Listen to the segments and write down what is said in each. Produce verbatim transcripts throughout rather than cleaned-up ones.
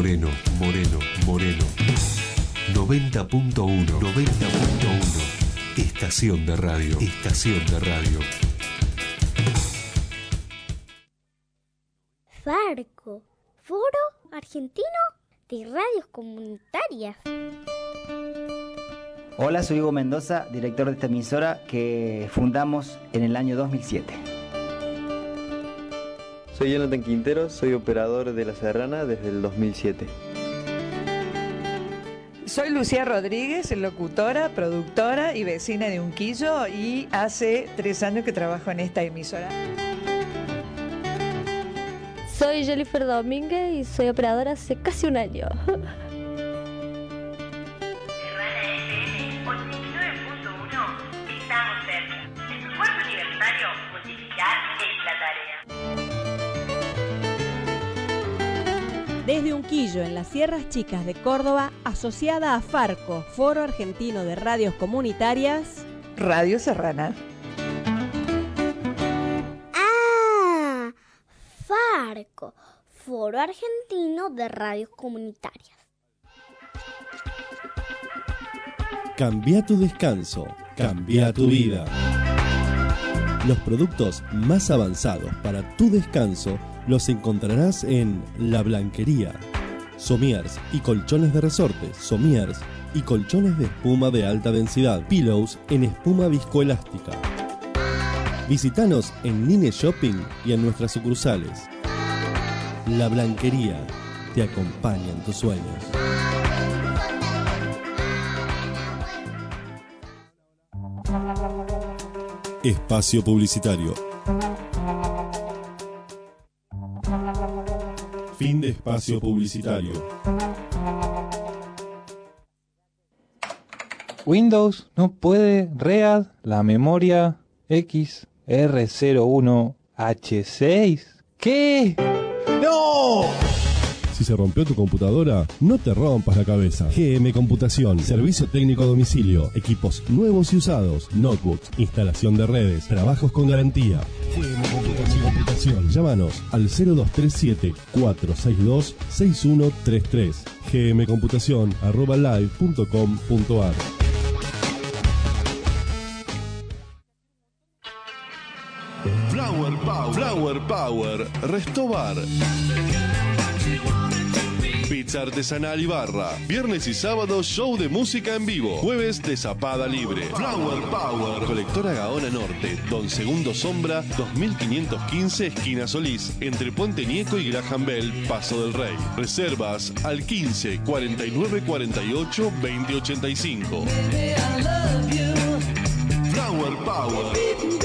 Moreno, Moreno, Moreno. noventa punto uno, noventa punto uno. Estación de radio, estación de radio. Farco, Foro Argentino de Radios Comunitarias. Hola, soy Hugo Mendoza, director de esta emisora que fundamos en el año dos mil siete. Soy Jonathan Quintero, soy operador de La Serrana desde el dos mil siete. Soy Lucía Rodríguez, locutora, productora y vecina de Unquillo, y hace tres años que trabajo en esta emisora. Soy Jennifer Domínguez y soy operadora hace casi un año. Estamos cerca. En tu esfuerzo universitario, multiplicar es la tarea. Desde Unquillo, en las Sierras Chicas de Córdoba, asociada a Farco, Foro Argentino de Radios Comunitarias, Radio Serrana. Ah, Farco, Foro Argentino de Radios Comunitarias. Cambia tu descanso, cambia tu vida. Los productos más avanzados para tu descanso los encontrarás en La Blanquería. Somiers y colchones de resorte, somiers y colchones de espuma de alta densidad, pillows en espuma viscoelástica. Visítanos en Nine Shopping y en nuestras sucursales. La Blanquería te acompaña en tus sueños. Espacio publicitario. Fin de espacio publicitario. Windows no puede read la memoria X R cero uno H seis. ¿Qué? ¡No! Si se rompió tu computadora, no te rompas la cabeza. G M Computación, servicio técnico a domicilio, equipos nuevos y usados, notebooks, instalación de redes, trabajos con garantía. G M Computación. Llámanos al cero dos tres siete, cuatro seis dos, seis uno tres tres. gmcomputación arroba live punto com punto ar. Flower Power, Flower Power, Restobar. Pizza artesanal y barra. Viernes y sábado show de música en vivo. Jueves de zapada libre. Flower Power. Colectora Gaona Norte. Don Segundo Sombra, dos mil quinientos quince, esquina Solís. Entre Puente Nieco y Graham Bell, Paso del Rey. Reservas al quince, cuarenta y nueve, cuarenta y ocho, veinte, ochenta y cinco. Flower Power.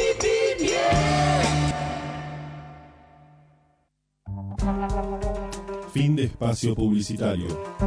Fin de espacio publicitario.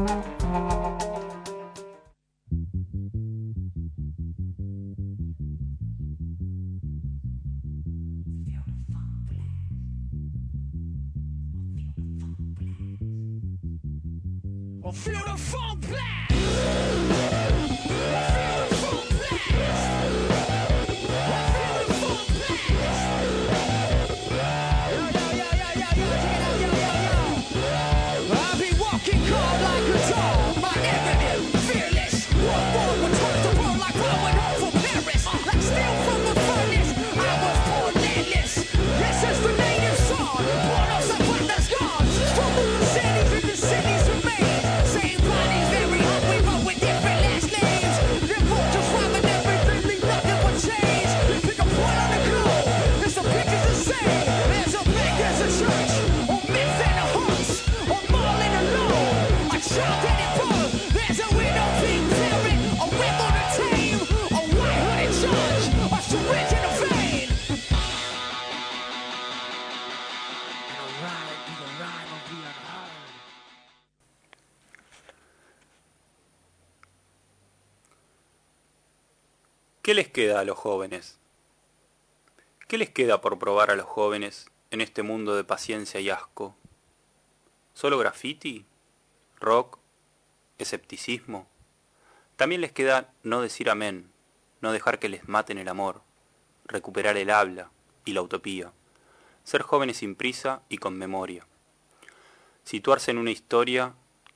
¿Qué les queda a los jóvenes? ¿Qué les queda por probar a los jóvenes en este mundo de paciencia y asco? ¿Solo graffiti? ¿Rock? ¿Escepticismo? También les queda no decir amén, no dejar que les maten el amor, recuperar el habla y la utopía, ser jóvenes sin prisa y con memoria, situarse en una historia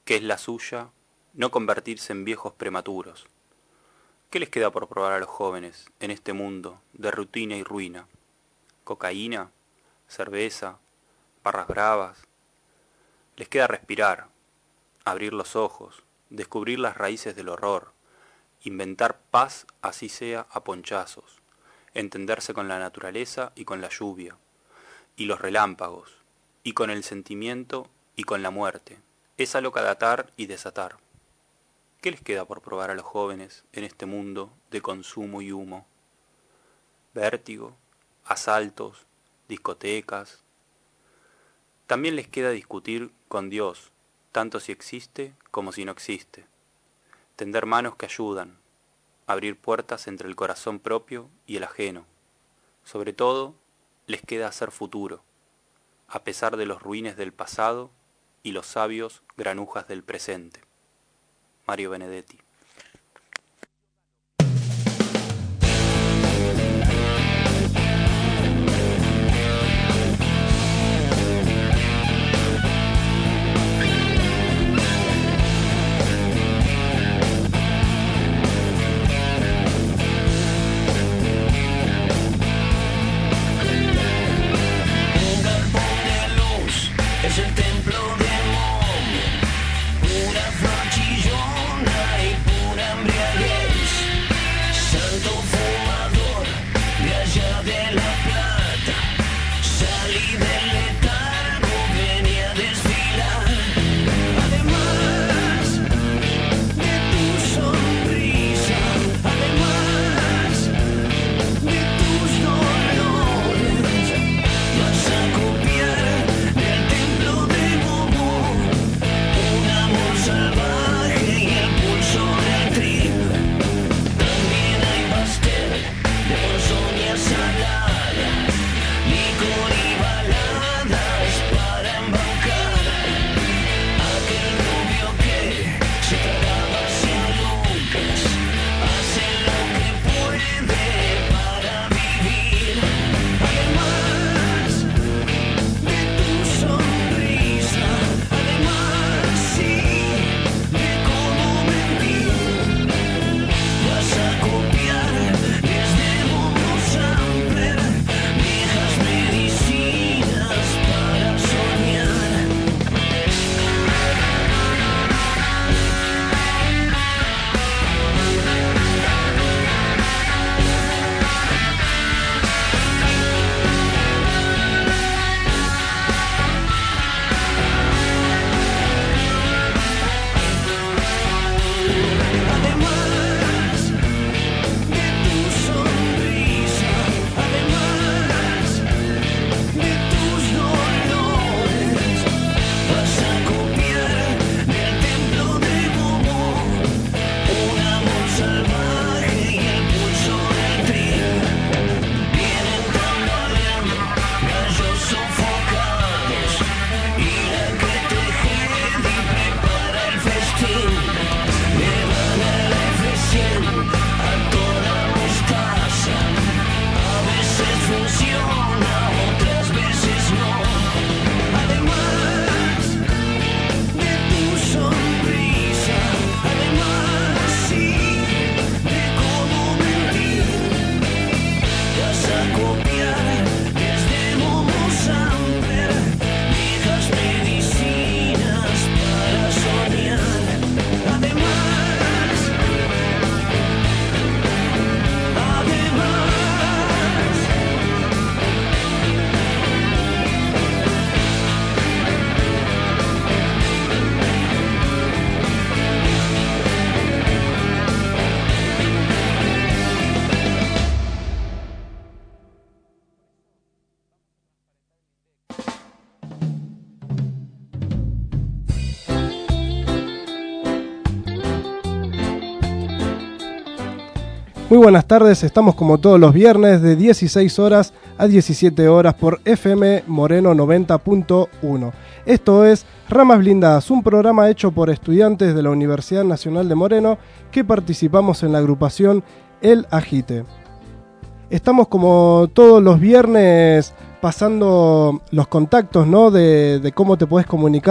que es la suya no convertirse en viejos prematuros. ¿Qué les queda por probar a los jóvenes en este mundo de rutina y ruina? ¿Cocaína? ¿Cerveza? ¿Barras bravas? Les queda respirar, abrir los ojos, descubrir las raíces del horror, inventar paz así sea a ponchazos, entenderse con la naturaleza y con la lluvia, y los relámpagos, y con el sentimiento y con la muerte, esa loca de atar y desatar. ¿Qué les queda por probar a los jóvenes en este mundo de consumo y humo? Vértigo, asaltos, discotecas. También les queda discutir con Dios, tanto si existe como si no existe. Tender manos que ayudan, abrir puertas entre el corazón propio y el ajeno. Sobre todo, les queda hacer futuro, a pesar de los ruines del pasado y los sabios granujas del presente. Mario Benedetti. Es el templo de Mon, pura flor chillona y pura embriaguez. Santo fumador de allá de La Plata, salí del letargo, venía a desfilar. Además de tu sonrisa, además de tus dolores, vas a copiar salvaje y el pulso del trigo. También hay pastel de ponzoña salada, licor y baladas para embaucar. Aquel rubio que se tragaba cien lucas hace lo que puede para vivir. Además de tu sonrisa, además sí de cómo mentir, vas a copiar desde Momo Sampler viejas medicinas para soñar. Además de tu sonrisa, además de tus dolores, vas a copiar del templo de Momo un amor salvaje y el pulso del trigo. Vienen tambaleando gallos sofocados y la que te jede y prepara el festín. Le van a la F cien a toda mostaza. A veces funciona, otras veces no. Además de tu sonrisa, además sí de cómo mentir, vas a copiar desde Momo Sampler viejas medicinas para soñar. Además, además. Muy buenas tardes, estamos como todos los viernes de dieciséis horas a diecisiete horas por F M Moreno noventa punto uno. Esto es Ramas Blindadas, un programa hecho por estudiantes de la Universidad Nacional de Moreno que participamos en la agrupación El Agite. Estamos como todos los viernes pasando los contactos, ¿no? de, de cómo te podés comunicar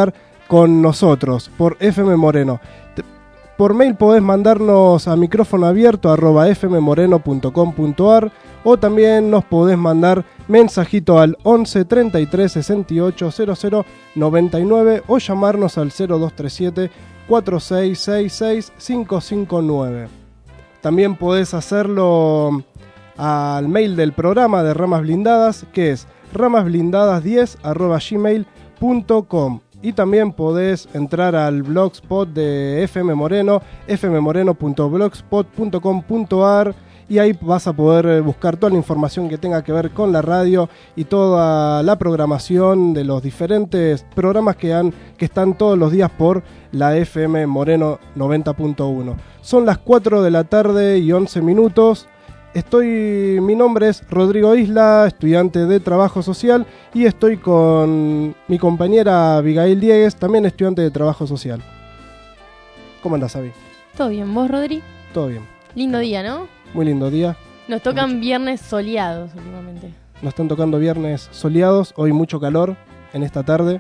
con nosotros por F M Moreno. Te, por mail podés mandarnos a micrófono abierto arroba f m moreno punto com punto a r o también nos podés mandar mensajito al once treinta y tres sesenta y ocho cero cero noventa y nueve o llamarnos al cero dos tres siete cuatro seis seis seis cinco cinco nueve. También podés hacerlo al mail del programa de Ramas Blindadas, que es ramas blindadas diez arroba gmail punto com. Y también podés entrar al blogspot de F M Moreno, f m moreno punto blogspot punto com punto a r, y ahí vas a poder buscar toda la información que tenga que ver con la radio y toda la programación de los diferentes programas que, han, que están todos los días por la F M Moreno noventa punto uno. Son las cuatro de la tarde y once minutos. Estoy, mi nombre es Rodrigo Isla, estudiante de Trabajo Social, y estoy con mi compañera Abigail Diegues, también estudiante de Trabajo Social. ¿Cómo andás, Abi? Todo bien, ¿vos, Rodri? Todo bien. Lindo día, ¿no? Muy lindo día. Nos tocan mucho. Viernes soleados últimamente. Nos están tocando viernes soleados, hoy mucho calor en esta tarde.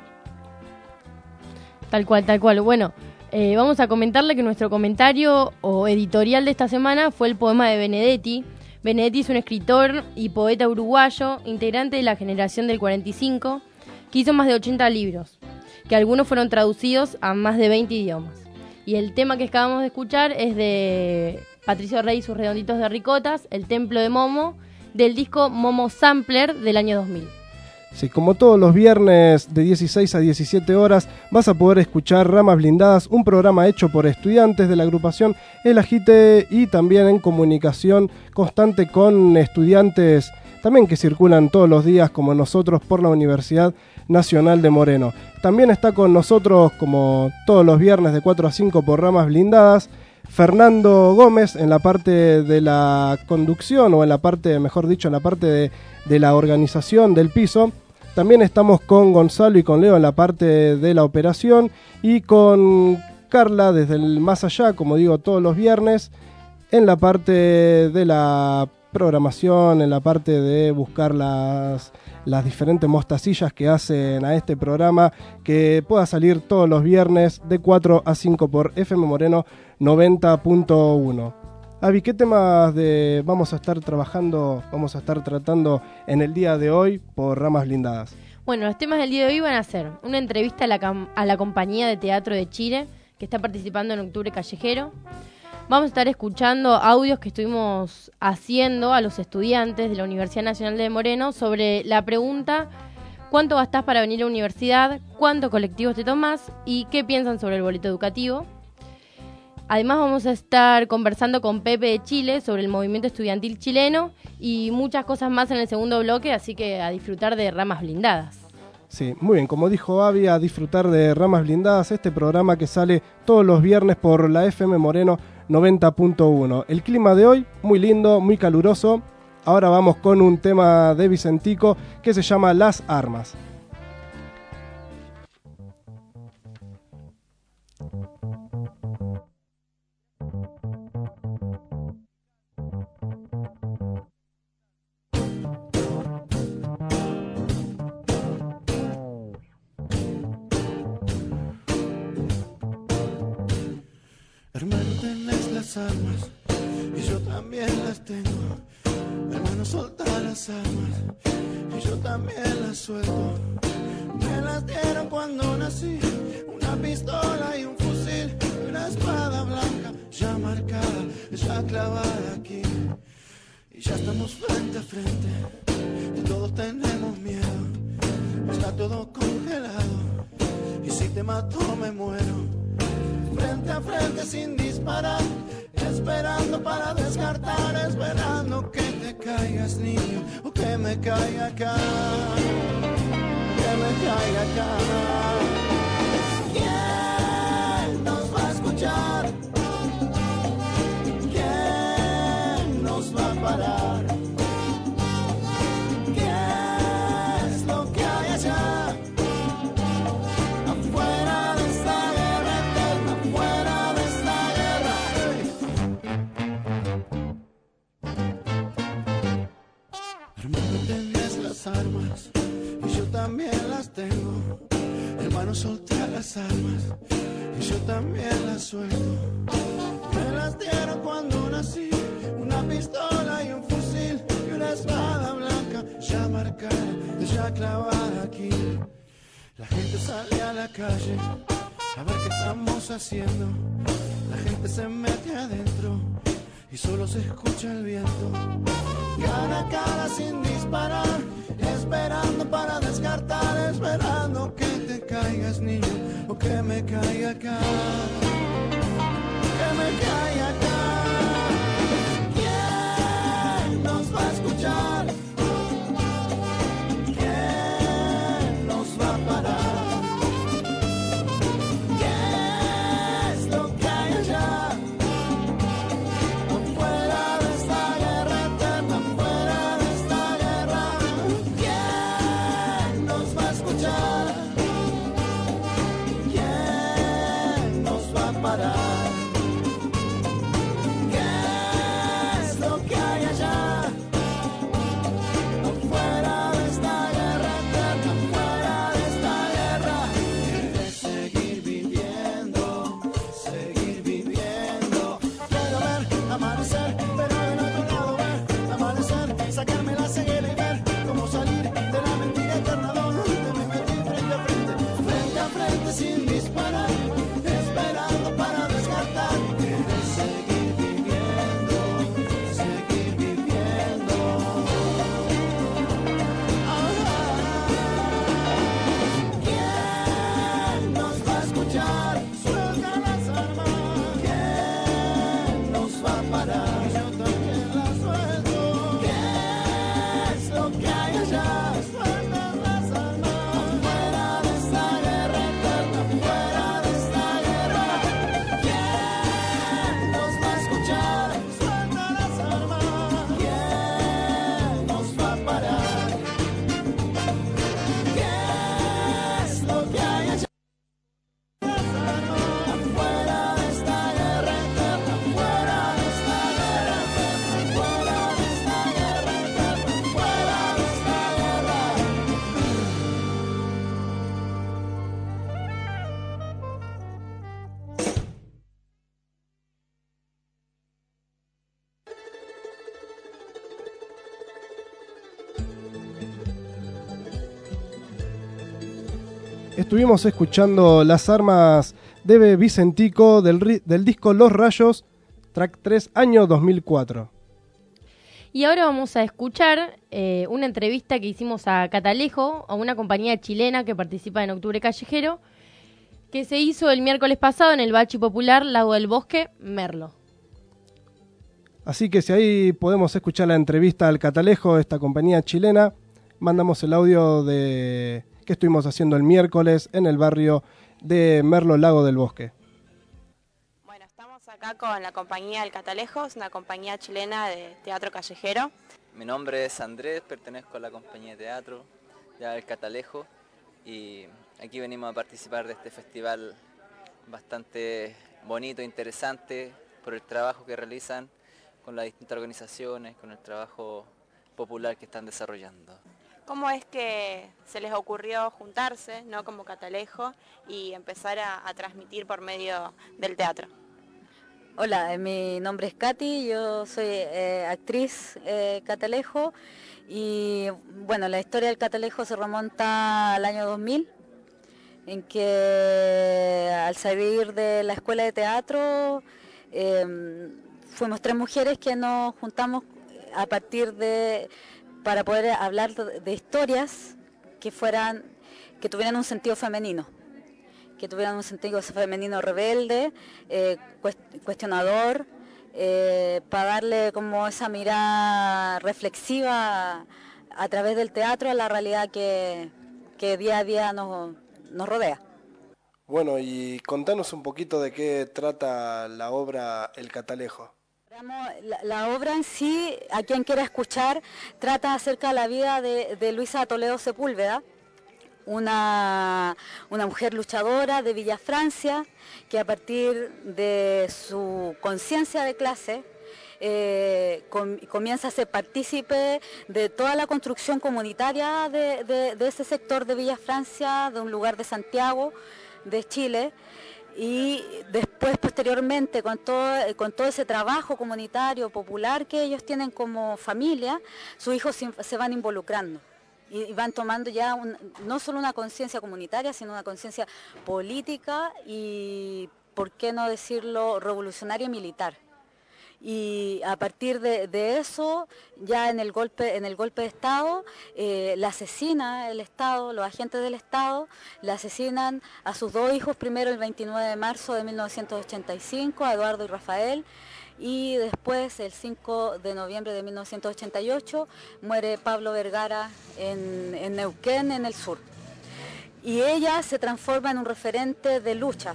Tal cual, tal cual. Bueno, eh, vamos a comentarle que nuestro comentario o editorial de esta semana fue el poema de Benedetti. Benedetti es un escritor y poeta uruguayo, integrante de la generación del cuarenta y cinco, que hizo más de ochenta libros, que algunos fueron traducidos a más de veinte idiomas. Y el tema que acabamos de escuchar es de Patricio Rey y sus redonditos de ricotas, El Templo de Momo, del disco Momo Sampler del año dos mil. Sí, como todos los viernes de dieciséis a diecisiete horas vas a poder escuchar Ramas Blindadas, un programa hecho por estudiantes de la agrupación El Ajite y también en comunicación constante con estudiantes también que circulan todos los días como nosotros por la Universidad Nacional de Moreno. También está con nosotros como todos los viernes de cuatro a cinco por Ramas Blindadas Fernando Gómez en la parte de la conducción o en la parte, mejor dicho, en la parte de, de la organización del piso. También estamos con Gonzalo y con Leo en la parte de la operación y con Carla desde el más allá, como digo, todos los viernes, en la parte de la programación, en la parte de buscar las, las diferentes mostacillas que hacen a este programa, que pueda salir todos los viernes de cuatro a cinco por F M Moreno noventa punto uno. Avi, ¿qué temas de vamos a estar trabajando, vamos a estar tratando en el día de hoy por Ramas Blindadas? Bueno, los temas del día de hoy van a ser una entrevista a la, cam- a la compañía de teatro de Chile, que está participando en Octubre Callejero. Vamos a estar escuchando audios que estuvimos haciendo a los estudiantes de la Universidad Nacional de Moreno sobre la pregunta ¿cuánto gastás para venir a la universidad? ¿Cuántos colectivos te tomás? ¿Y qué piensan sobre el boleto educativo? Además vamos a estar conversando con Pepe de Chile sobre el movimiento estudiantil chileno y muchas cosas más en el segundo bloque, así que a disfrutar de Ramas Blindadas. Sí, muy bien, como dijo Avi, a disfrutar de Ramas Blindadas, este programa que sale todos los viernes por la F M Moreno noventa punto uno. El clima de hoy, muy lindo, muy caluroso. Ahora vamos con un tema de Vicentico que se llama Las Armas. Hermano, tenés las armas y yo también las tengo. Hermano, solta las armas y yo también las suelto. Me las dieron cuando nací, una pistola y un fusil, y una espada blanca ya marcada, ya clavada aquí. Y ya estamos frente a frente y todos tenemos miedo. Está todo congelado y si te mato me muero. Frente a frente sin disparar, esperando para descartar, esperando que te caigas, niño, o que me caiga acá, que me caiga acá. ¿Quién nos va a escuchar? ¿Quién nos va a parar? ¿Qué es lo que hay allá? Afuera de esta guerra eterna, afuera de esta guerra. Hermano, tenés las armas también las tengo. Hermano, solté las armas y yo también las suelto. Me las dieron cuando nací, una pistola y un fusil y una espada blanca ya marcada, ya clavada aquí. La gente sale a la calle a ver qué estamos haciendo. La gente se mete adentro y solo se escucha el viento. Cara a cara sin disparar, esperando para descartar, esperando que te caigas, niño, o que me caiga acá, que me caiga acá. ¿Quién nos va a escuchar? ¿Quién nos va a parar? ¿Qué es lo que hay allá? Afuera de esta guerra eterna, afuera de esta guerra. ¿Quién nos va a escuchar? ¿Quién nos va a parar? Sin disparar, esperando para descartar. Quieres seguir viviendo, seguir viviendo. Ah, ¿quién nos va a escuchar? Suelta las armas. ¿Quién nos va a parar? Yo también las suelto. ¿Qué es lo que hay allá? Suelta las armas. Afuera de esta guerra, fuera de esta guerra. ¿Quién nos va a escuchar? Suelta las armas. ¿Quién nos va a parar? ¿Qué es lo que hay allá? Afuera de esta guerra eterna, fuera de esta guerra eterna, fuera de esta guerra eterna, fuera de esta guerra. Estuvimos escuchando Las Armas de Vicentico del, ri- del disco Los Rayos, track tres, año dos mil cuatro. Y ahora vamos a escuchar eh, una entrevista que hicimos a Catalejo, a una compañía chilena que participa en Octubre Callejero, que se hizo el miércoles pasado en el Bachi Popular Lago del Bosque, Merlo. Así que si ahí podemos escuchar la entrevista al Catalejo, esta compañía chilena, mandamos el audio de que estuvimos haciendo el miércoles en el barrio de Merlo, Lago del Bosque. Bueno, estamos acá con la compañía El Catalejo, es una compañía chilena de teatro callejero. Mi nombre es Andrés, pertenezco a la compañía de teatro de El Catalejo y aquí venimos a participar de este festival bastante bonito, interesante, por el trabajo que realizan con las distintas organizaciones, con el trabajo popular que están desarrollando. ¿Cómo es que se les ocurrió juntarse, ¿no?, como Catalejo y empezar a, a transmitir por medio del teatro? Hola, eh, mi nombre es Katy, yo soy eh, actriz eh, Catalejo y bueno, la historia del Catalejo se remonta al año dos mil, en que al salir de la escuela de teatro eh, fuimos tres mujeres que nos juntamos a partir de... para poder hablar de historias que fueran, que tuvieran un sentido femenino, que tuvieran un sentido femenino rebelde, eh, cuestionador, eh, para darle como esa mirada reflexiva a, a través del teatro a la realidad que, que día a día nos, nos rodea. Bueno, y contanos un poquito de qué trata la obra El Catalejo. La, la obra en sí, a quien quiera escuchar, trata acerca de la vida de, de Luisa Toledo Sepúlveda, una, una mujer luchadora de Villa Francia, que a partir de su conciencia de clase eh, com, comienza a ser partícipe de toda la construcción comunitaria de, de, de ese sector de Villa Francia, de un lugar de Santiago, de Chile. Y después, posteriormente, con todo, con todo ese trabajo comunitario, popular que ellos tienen como familia, sus hijos se, se van involucrando y, y van tomando ya un, no solo una conciencia comunitaria, sino una conciencia política y, por qué no decirlo, revolucionaria y militar. Y a partir de, de eso, ya en el golpe, en el golpe de Estado, eh, la asesina el Estado, los agentes del Estado, le asesinan a sus dos hijos, primero el veintinueve de marzo de mil novecientos ochenta y cinco, a Eduardo y Rafael, y después el cinco de noviembre de mil novecientos ochenta y ocho muere Pablo Vergara en, en Neuquén, en el sur. Y ella se transforma en un referente de lucha.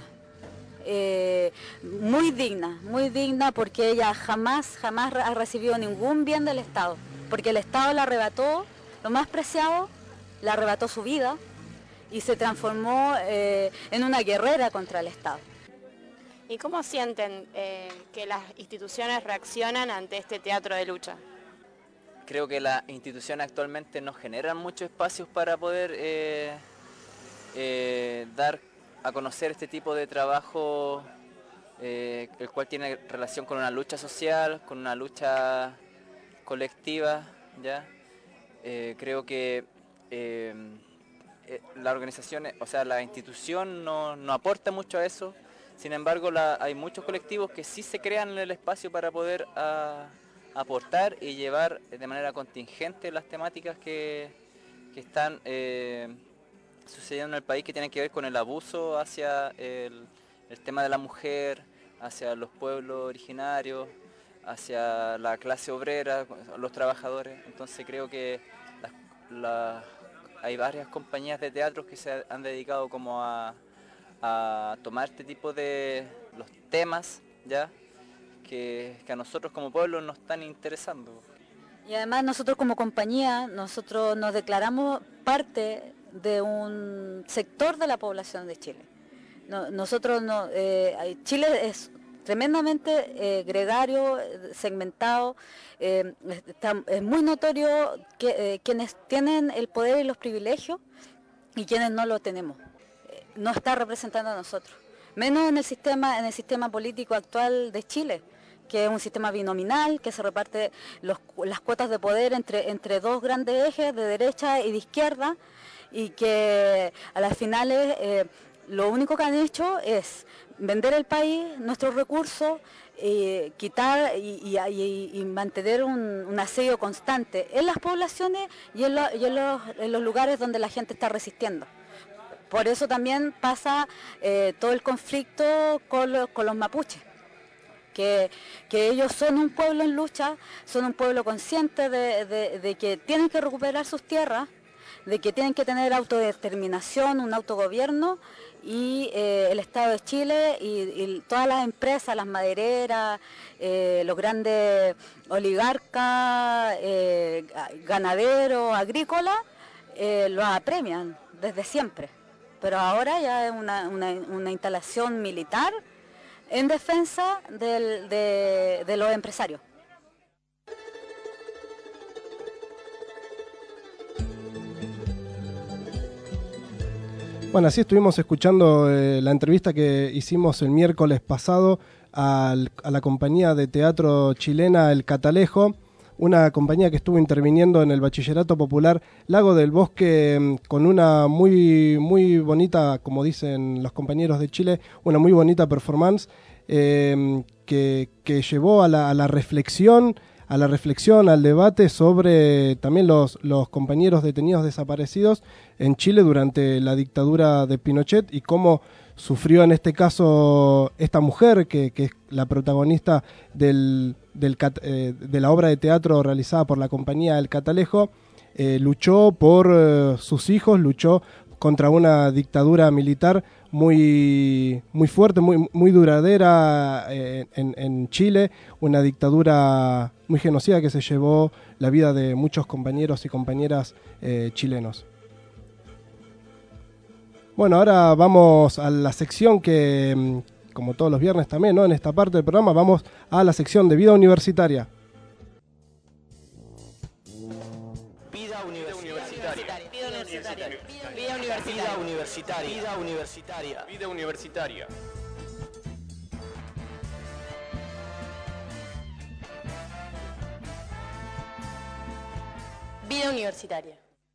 Eh, muy digna, muy digna porque ella jamás, jamás ha recibido ningún bien del Estado, porque el Estado le arrebató lo más preciado, le arrebató su vida y se transformó eh, en una guerrera contra el Estado. ¿Y cómo sienten eh, que las instituciones reaccionan ante este teatro de lucha? Creo que las instituciones actualmente no generan muchos espacios para poder eh, eh, dar a conocer este tipo de trabajo, eh, el cual tiene relación con una lucha social, con una lucha colectiva, ¿ya? Eh, creo que eh, eh, la organización, o sea, la institución no, no aporta mucho a eso, sin embargo la, hay muchos colectivos que sí se crean en el espacio para poder a, aportar y llevar de manera contingente las temáticas que, que están eh, sucediendo en el país, que tienen que ver con el abuso hacia el, el tema de la mujer, hacia los pueblos originarios, hacia la clase obrera, los trabajadores. Entonces creo que la, la, hay varias compañías de teatro que se han dedicado como a, a tomar este tipo de los temas, ya que, que a nosotros como pueblo nos están interesando. Y además nosotros como compañía, nosotros nos declaramos parte de un sector de la población de Chile. No, nosotros no, eh, Chile es tremendamente eh, gregario, segmentado, eh, está, es muy notorio que eh, quienes tienen el poder y los privilegios y quienes no lo tenemos. Eh, no está representando a nosotros, menos en el sistema, en el sistema político actual de Chile, que es un sistema binominal, que se reparte los, las cuotas de poder entre, entre dos grandes ejes, de derecha y de izquierda, y que a las finales eh, lo único que han hecho es vender el país, nuestros recursos, eh, quitar y, y, y, y mantener un, un asedio constante en las poblaciones y, en, lo, y en, los, en los lugares donde la gente está resistiendo. Por eso también pasa eh, todo el conflicto con los, con los mapuches. Que, que ellos son un pueblo en lucha, son un pueblo consciente de, de, de que tienen que recuperar sus tierras, de que tienen que tener autodeterminación, un autogobierno, y eh, el Estado de Chile y, y todas las empresas, las madereras, eh, los grandes oligarcas, eh, ganaderos, agrícolas, eh, los apremian desde siempre. Pero ahora ya es una, una, una instalación militar en defensa del, de, de los empresarios. Bueno, así estuvimos escuchando eh, la entrevista que hicimos el miércoles pasado al, a la compañía de teatro chilena El Catalejo, una compañía que estuvo interviniendo en el Bachillerato Popular Lago del Bosque con una muy, muy bonita, como dicen los compañeros de Chile, una muy bonita performance eh, que, que llevó a la, a la reflexión, a la reflexión, al debate sobre también los, los compañeros detenidos desaparecidos en Chile durante la dictadura de Pinochet y cómo sufrió en este caso esta mujer que, que es la protagonista del, del, eh, de la obra de teatro realizada por la compañía El Catalejo. Eh, luchó por eh, sus hijos, luchó contra una dictadura militar muy, muy fuerte, muy, muy duradera eh, en, en Chile, una dictadura muy genocida que se llevó la vida de muchos compañeros y compañeras eh, chilenos. Bueno, ahora vamos a la sección que, como todos los viernes también, ¿no? En esta parte del programa vamos a la sección de vida universitaria. Vida universitaria. Vida universitaria. Vida universitaria. Vida universitaria. Vida universitaria. Vida universitaria. Vida universitaria.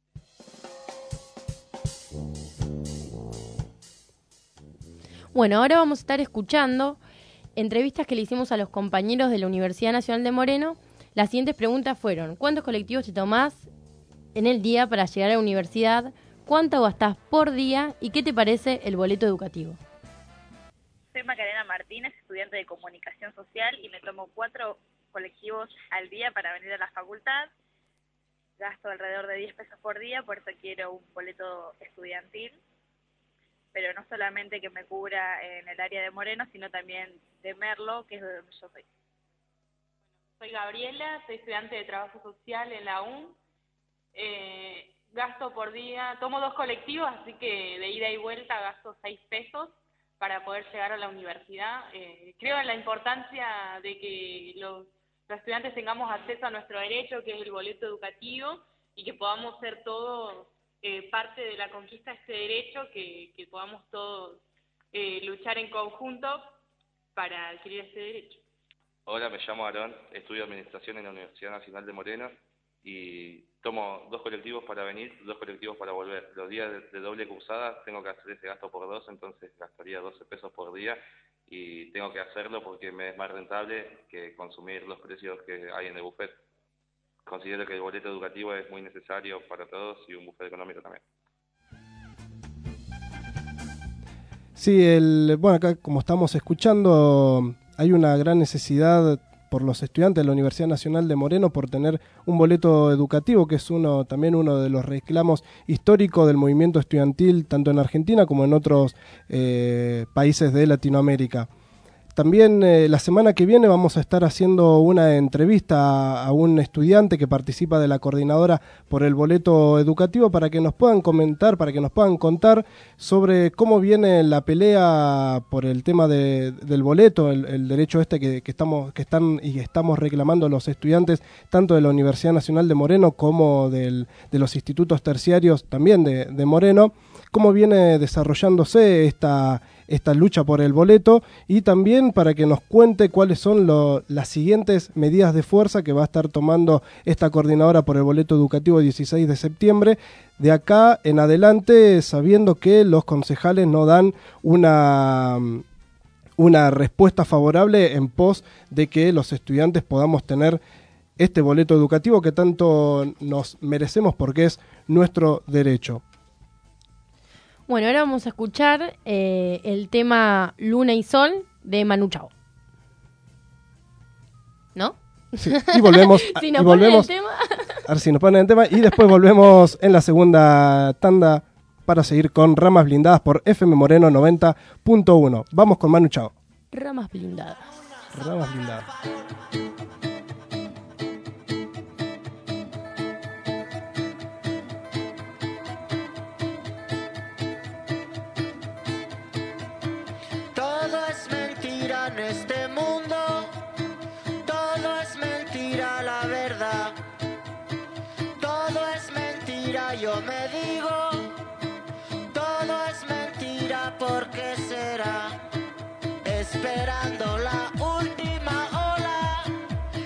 Bueno, ahora vamos a estar escuchando entrevistas que le hicimos a los compañeros de la Universidad Nacional de Moreno. Las siguientes preguntas fueron: ¿cuántos colectivos te tomás en el día para llegar a la universidad? ¿Cuánto gastás por día? ¿Y qué te parece el boleto educativo? Soy Macarena Martínez, estudiante de Comunicación Social, y me tomo cuatro colectivos al día para venir a la facultad. Gasto alrededor de diez pesos por día, por eso quiero un boleto estudiantil, pero no solamente que me cubra en el área de Moreno, sino también de Merlo, que es de donde yo soy. Soy Gabriela, soy estudiante de Trabajo Social en la U N. Eh, gasto por día, tomo dos colectivos, así que de ida y vuelta gasto seis pesos para poder llegar a la universidad. Eh, creo en la importancia de que los, los estudiantes tengamos acceso a nuestro derecho, que es el boleto educativo, y que podamos ser todos eh, parte de la conquista de este derecho, que, que podamos todos eh, luchar en conjunto para adquirir este derecho. Hola, me llamo Aarón, estudio Administración en la Universidad Nacional de Moreno y tomo dos colectivos para venir, dos colectivos para volver. Los días de, de doble cursada tengo que hacer ese gasto por dos, entonces gastaría doce pesos por día y tengo que hacerlo porque me es más rentable que consumir los precios que hay en el buffet. Considero que el boleto educativo es muy necesario para todos y un buffet económico también. Sí, el, bueno, acá como estamos escuchando, hay una gran necesidad por los estudiantes de la Universidad Nacional de Moreno por tener un boleto educativo, que es uno también uno de los reclamos históricos del movimiento estudiantil, tanto en Argentina como en otros eh, países de Latinoamérica. También eh, la semana que viene vamos a estar haciendo una entrevista a, a un estudiante que participa de la coordinadora por el boleto educativo para que nos puedan comentar, para que nos puedan contar sobre cómo viene la pelea por el tema de, del boleto, el, el derecho este que, que estamos que están y que estamos reclamando los estudiantes tanto de la Universidad Nacional de Moreno como del, de los institutos terciarios también de, de Moreno, cómo viene desarrollándose esta esta lucha por el boleto, y también para que nos cuente cuáles son lo, las siguientes medidas de fuerza que va a estar tomando esta coordinadora por el boleto educativo dieciséis de septiembre, de acá en adelante, sabiendo que los concejales no dan una, una respuesta favorable en pos de que los estudiantes podamos tener este boleto educativo que tanto nos merecemos porque es nuestro derecho. Bueno, ahora vamos a escuchar eh, el tema Luna y Sol de Manu Chao. ¿No? Sí, y volvemos. si nos y volvemos ponen el tema. A ver si nos ponen el tema. Y después volvemos en la segunda tanda para seguir con Ramas Blindadas por F M Moreno noventa punto uno. Vamos con Manu Chao. Ramas Blindadas. Ramas Blindadas. En este mundo todo es mentira, la verdad. Todo es mentira, yo me digo. Todo es mentira, ¿por qué será? Esperando la última ola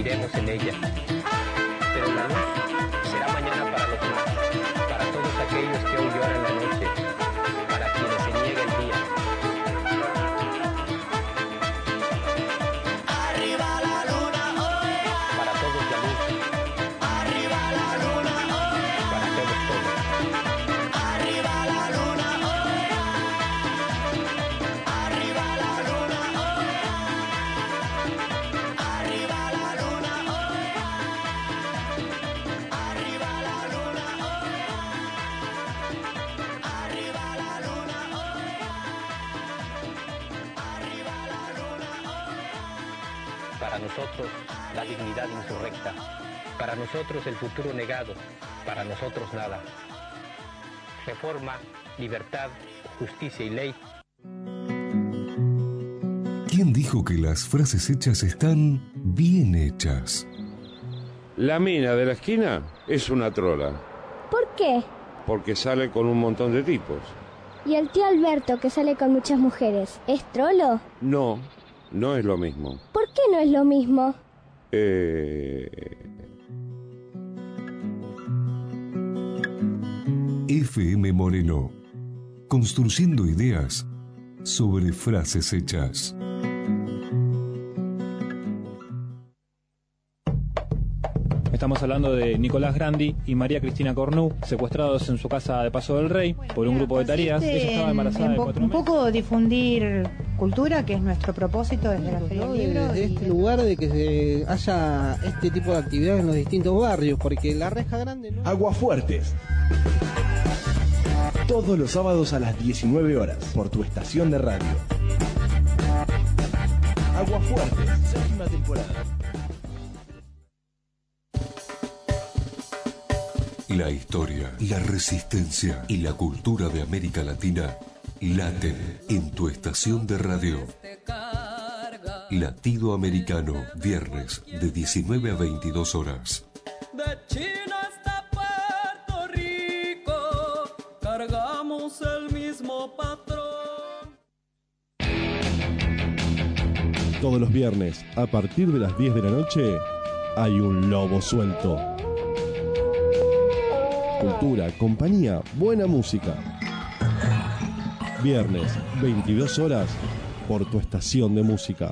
viviremos en ella. Pero la luz será mañana para los demás, para todos aquellos que hoy lloran la noche, para quienes se niega el día. Arriba la luna, hoy. Para todos la luz, Arriba la luna, hoy. para todos todos. Arriba la luna, hoy. Arriba la luna, hoy. Arriba la luna, hoy. Arriba la luna, hoy. Arriba la luna, hoy. Arriba la luna, hoy. Para nosotros la dignidad insurrecta, para nosotros el futuro negado, para nosotros nada. Reforma, libertad, justicia y ley. ¿Quién dijo que las frases hechas están bien hechas? La mina de la esquina es una trola, ¿Por qué? porque sale con un montón de tipos. ¿Y el tío Alberto, que sale con muchas mujeres, es trolo? No, no es lo mismo. ¿Por qué no es lo mismo? Eh... F M Moreno, construyendo ideas sobre frases hechas. Estamos hablando de Nicolás Grandi y María Cristina Cornu, secuestrados en su casa de Paso del Rey por un grupo de tareas. Consiste Ella estaba embarazada en de po- cuatro un meses. poco difundir cultura, que es nuestro propósito desde la Feria del Libro. Desde y- este lugar de que se haya este tipo de actividades en los distintos barrios, porque la Reja Grande no... Aguafuertes. Todos los sábados a las diecinueve horas por tu estación de radio. Aguafuertes, séptima temporada. La historia, la resistencia y la cultura de América Latina laten en tu estación de radio. Latido Americano, viernes de diecinueve a veintidós horas. De China hasta Puerto Rico, cargamos el mismo patrón. Todos los viernes, a partir de las diez de la noche, hay un lobo suelto. Cultura, compañía, buena música. Viernes, veintidós horas, por tu estación de música.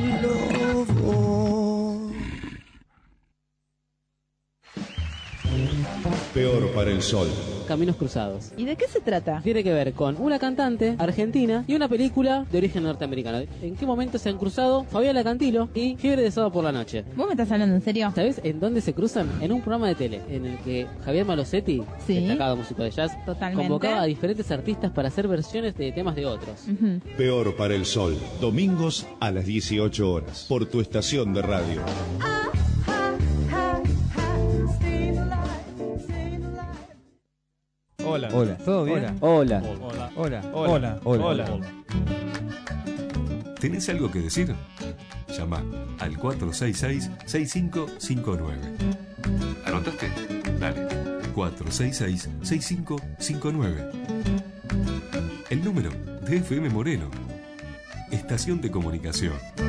Peor para el sol. Caminos Cruzados. ¿Y de qué se trata? Tiene que ver con una cantante argentina y una película de origen norteamericano. ¿En qué momento se han cruzado Fabiola Cantilo y Fiebre de Sábado por la Noche? ¿Vos me estás hablando en serio? ¿Sabés en dónde se cruzan? En un programa de tele en el que Javier Malosetti, Sí. destacado músico de jazz, Totalmente. convocaba a diferentes artistas para hacer versiones de temas de otros. Ujú. Peor para el sol. Domingos a las dieciocho horas por tu estación de radio. Hola. Hola. ¿Todo bien? Hola. Hola. Hola. Hola. Hola. Hola. ¿Tenés algo que decir? Llama al cuatro seis seis, seis cinco cinco nueve. ¿Anotaste? Dale. cuatro seis seis, seis cinco cinco nueve. El número de F M Moreno. Estación de comunicación.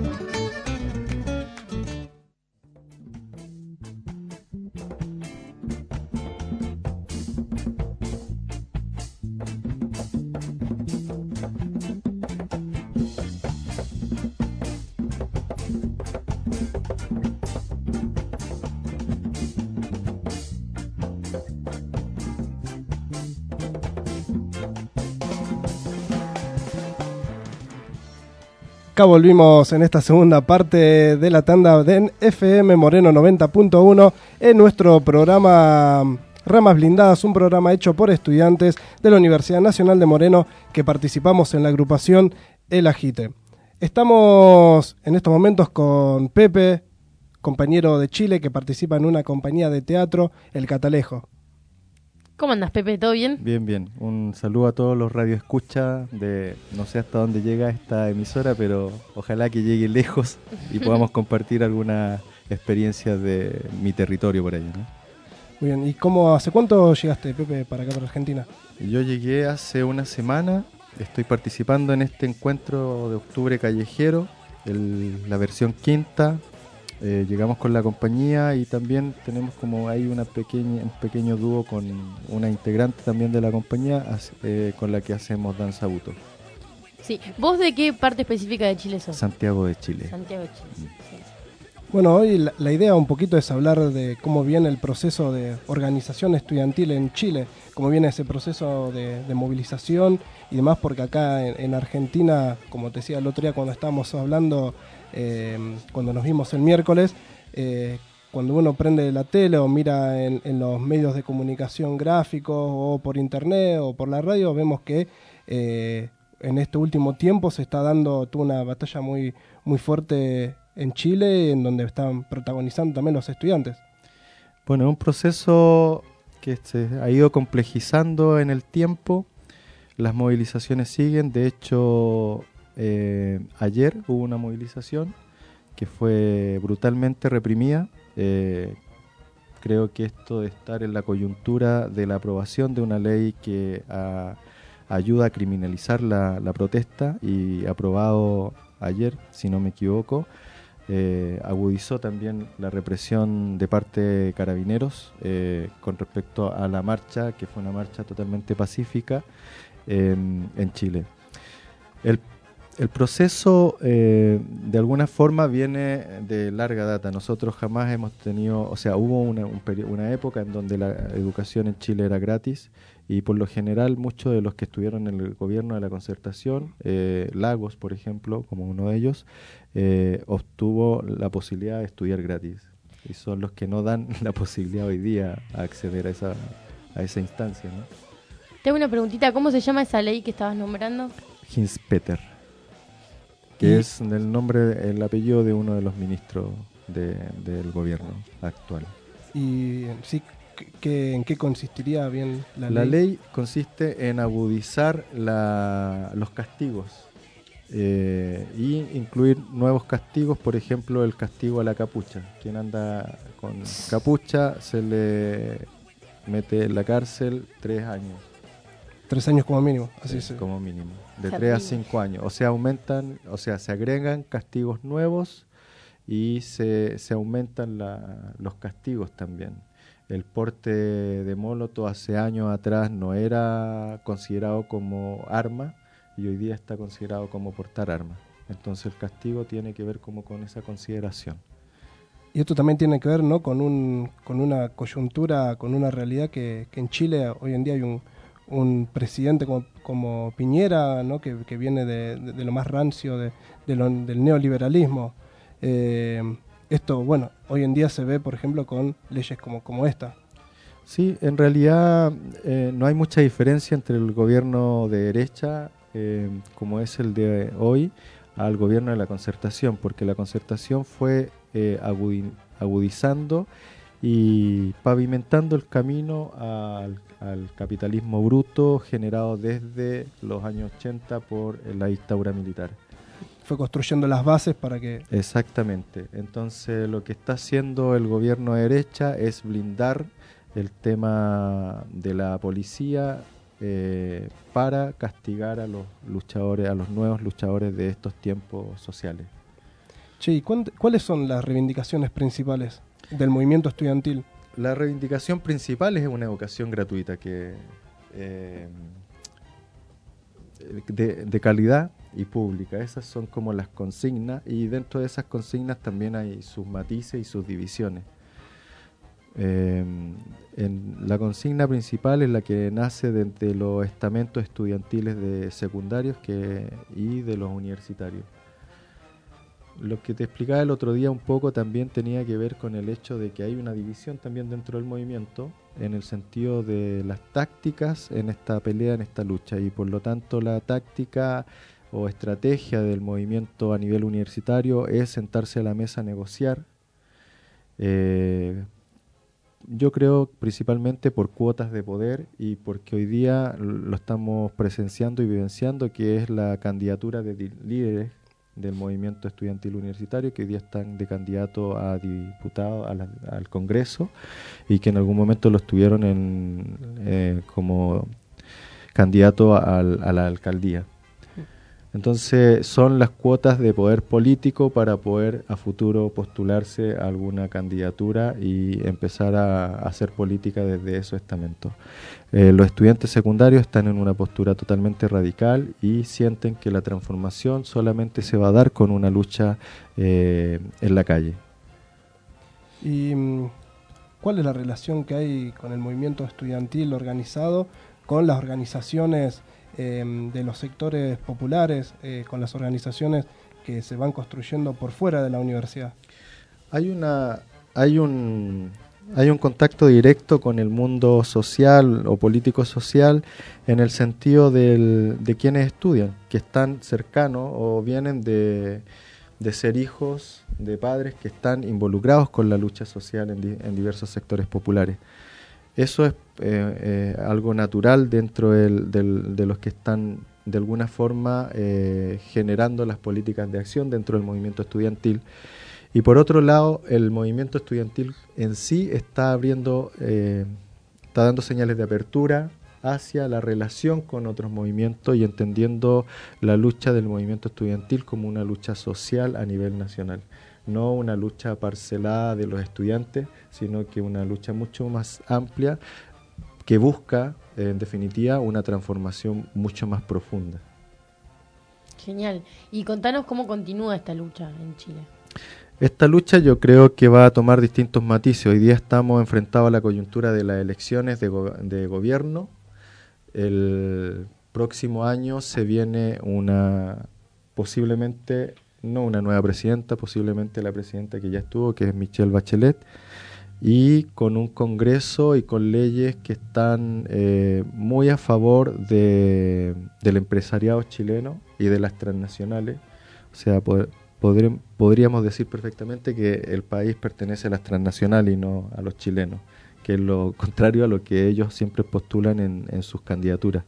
Acá volvimos en esta segunda parte de la tanda de F M Moreno noventa punto uno en nuestro programa Ramas Blindadas, un programa hecho por estudiantes de la Universidad Nacional de Moreno que participamos en la agrupación El Ajite. Estamos en estos momentos con Pepe, compañero de Chile que participa en una compañía de teatro, El Catalejo. ¿Cómo andas, Pepe? ¿Todo bien? Bien, bien. Un saludo a todos los radioescuchas de no sé hasta dónde llega esta emisora, pero ojalá que llegue lejos y podamos compartir alguna experiencia de mi territorio por allá, ¿no? Muy bien, ¿y cómo, hace cuánto llegaste, Pepe, para acá, para Argentina? Yo llegué hace una semana, estoy participando en este encuentro de octubre callejero, el- la versión quinta, eh, llegamos con la compañía y también tenemos como hay una pequeña, un pequeño dúo con una integrante también de la compañía eh, con la que hacemos danza buto. Sí, ¿vos de qué parte específica de Chile sos? Santiago de Chile. Santiago de Chile, sí. Bueno, hoy la, la idea un poquito es hablar de cómo viene el proceso de organización estudiantil en Chile, cómo viene ese proceso de, de movilización y demás, porque acá en, en Argentina, como te decía el otro día cuando estábamos hablando, eh, cuando nos vimos el miércoles, eh, cuando uno prende la tele o mira en, en los medios de comunicación gráficos o por internet o por la radio, vemos que eh, en este último tiempo se está dando toda una batalla muy, muy fuerte en Chile, en donde están protagonizando también los estudiantes. Bueno, es un proceso que se ha ido complejizando en el tiempo. Las movilizaciones siguen. De hecho, eh, ayer hubo una movilización que fue brutalmente reprimida. Eh, creo que esto de estar en la coyuntura de la aprobación de una ley que a, ayuda a criminalizar la, la protesta y aprobado ayer, si no me equivoco, Eh, agudizó también la represión de parte de carabineros eh, con respecto a la marcha, que fue una marcha totalmente pacífica eh, en Chile. El, el proceso eh, de alguna forma viene de larga data. Nosotros jamás hemos tenido, o sea, hubo una, un peri- una época en donde la educación en Chile era gratis y por lo general muchos de los que estuvieron en el gobierno de la concertación, eh, Lagos por ejemplo, como uno de ellos, eh, obtuvo la posibilidad de estudiar gratis y son los que no dan la posibilidad hoy día a acceder a esa, a esa instancia, ¿no? Tengo una preguntita, ¿cómo se llama esa ley que estabas nombrando? Hinspeter, que es el nombre, el apellido de uno de los ministros de, del gobierno actual. Y sí, ¿qué, ¿en qué consistiría bien la, la ley? La ley consiste en agudizar la, los castigos eh, y incluir nuevos castigos, por ejemplo el castigo a la capucha. Quien anda con capucha se le mete en la cárcel tres años. Tres años como mínimo, así sí, es. Como mínimo, de tres a cinco años. O sea, aumentan, o sea, se agregan castigos nuevos y se, se aumentan la, los castigos también. El porte de molotov hace años atrás no era considerado como arma y hoy día está considerado como portar arma. Entonces el castigo tiene que ver como con esa consideración. Y esto también tiene que ver, ¿no?, con un con una coyuntura, con una realidad que, que en Chile hoy en día hay un, un presidente como, como Piñera, ¿no?, que, que viene de, de, de lo más rancio de, de lo, del neoliberalismo. Eh, esto, bueno, hoy en día se ve, por ejemplo, con leyes como, como esta. Sí, en realidad eh, no hay mucha diferencia entre el gobierno de derecha, eh, como es el de hoy, al gobierno de la concertación, porque la concertación fue eh, agudi- agudizando y pavimentando el camino al, al capitalismo bruto generado desde los años ochenta por la dictadura militar. Fue construyendo las bases para que... Exactamente. Entonces lo que está haciendo el gobierno de derecha es blindar el tema de la policía eh, para castigar a los luchadores, a los nuevos luchadores de estos tiempos sociales. Che, ¿y cuáles son las reivindicaciones principales del movimiento estudiantil? La reivindicación principal es una educación gratuita que eh, de, de calidad y pública. Esas son como las consignas y dentro de esas consignas también hay sus matices y sus divisiones. Eh, en la consigna principal es la que nace de, de los estamentos estudiantiles de secundarios que, y de los universitarios. Lo que te explicaba el otro día un poco también tenía que ver con el hecho de que hay una división también dentro del movimiento en el sentido de las tácticas en esta pelea, en esta lucha, y por lo tanto la táctica o estrategia del movimiento a nivel universitario es sentarse a la mesa a negociar. Eh, yo creo principalmente por cuotas de poder y porque hoy día lo estamos presenciando y vivenciando, que es la candidatura de di- líderes del movimiento estudiantil universitario que hoy día están de candidato a diputado a la, al Congreso y que en algún momento lo estuvieron en, eh, como candidato a, a la alcaldía. Entonces son las cuotas de poder político para poder a futuro postularse a alguna candidatura y empezar a, a hacer política desde esos estamentos. Eh, los estudiantes secundarios están en una postura totalmente radical y sienten que la transformación solamente se va a dar con una lucha eh, en la calle. ¿Y cuál es la relación que hay con el movimiento estudiantil organizado, con las organizaciones eh, de los sectores populares, eh, con las organizaciones que se van construyendo por fuera de la universidad? Hay una, hay un, hay un contacto directo con el mundo social o político social en el sentido del, de quienes estudian, que están cercanos o vienen de, de ser hijos de padres que están involucrados con la lucha social en, di, en diversos sectores populares. Eso es eh, eh, algo natural dentro del, del, de los que están de alguna forma eh, generando las políticas de acción dentro del movimiento estudiantil. Y por otro lado, el movimiento estudiantil en sí está abriendo, eh, está dando señales de apertura hacia la relación con otros movimientos y entendiendo la lucha del movimiento estudiantil como una lucha social a nivel nacional. No una lucha parcelada de los estudiantes, sino que una lucha mucho más amplia que busca, eh, en definitiva, una transformación mucho más profunda. Genial. Y contanos cómo continúa esta lucha en Chile. Esta lucha yo creo que va a tomar distintos matices. Hoy día estamos enfrentados a la coyuntura de las elecciones de, go- de gobierno. El próximo año se viene una, posiblemente, no una nueva presidenta, posiblemente la presidenta que ya estuvo, que es Michelle Bachelet, y con un Congreso y con leyes que están eh, muy a favor de, del empresariado chileno y de las transnacionales. O sea, poder, podré, podríamos decir perfectamente que el país pertenece a las transnacionales y no a los chilenos, que es lo contrario a lo que ellos siempre postulan en, en sus candidaturas.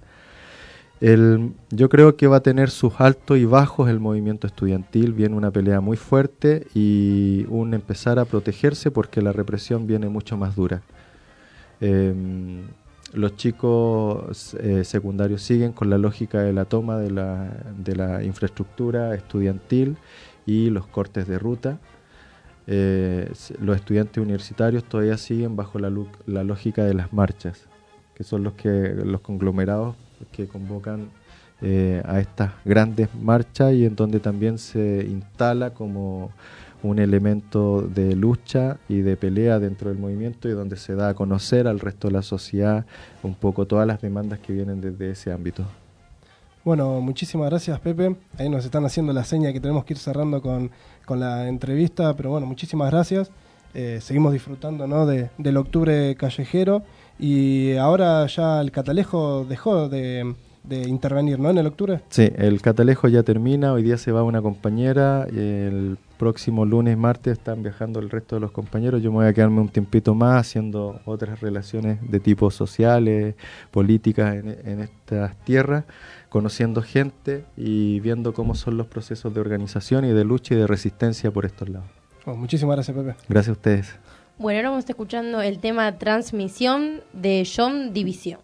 El, yo creo que va a tener sus altos y bajos el movimiento estudiantil, viene una pelea muy fuerte y un empezar a protegerse porque la represión viene mucho más dura. Eh, los chicos eh, secundarios siguen con la lógica de la toma de la, de la infraestructura estudiantil y los cortes de ruta. Eh, los estudiantes universitarios todavía siguen bajo la, la lógica de las marchas, que son los, que, los conglomerados que convocan eh, a estas grandes marchas y en donde también se instala como un elemento de lucha y de pelea dentro del movimiento y donde se da a conocer al resto de la sociedad un poco todas las demandas que vienen desde ese ámbito. Bueno, muchísimas gracias, Pepe. Ahí nos están haciendo la seña que tenemos que ir cerrando con, con la entrevista, pero bueno, muchísimas gracias. Eh, seguimos disfrutando, ¿no?, de, del octubre callejero. Y ahora ya el Catalejo dejó de, de intervenir, ¿no?, en el octubre. Sí, el Catalejo ya termina, hoy día se va una compañera, y el próximo lunes, martes están viajando el resto de los compañeros, yo me voy a quedarme un tiempito más haciendo otras relaciones de tipo sociales, políticas en, en estas tierras, conociendo gente y viendo cómo son los procesos de organización y de lucha y de resistencia por estos lados. Bueno, muchísimas gracias, Pepe. Gracias a ustedes. Bueno, ahora vamos a estar escuchando el tema Transmisión de John División.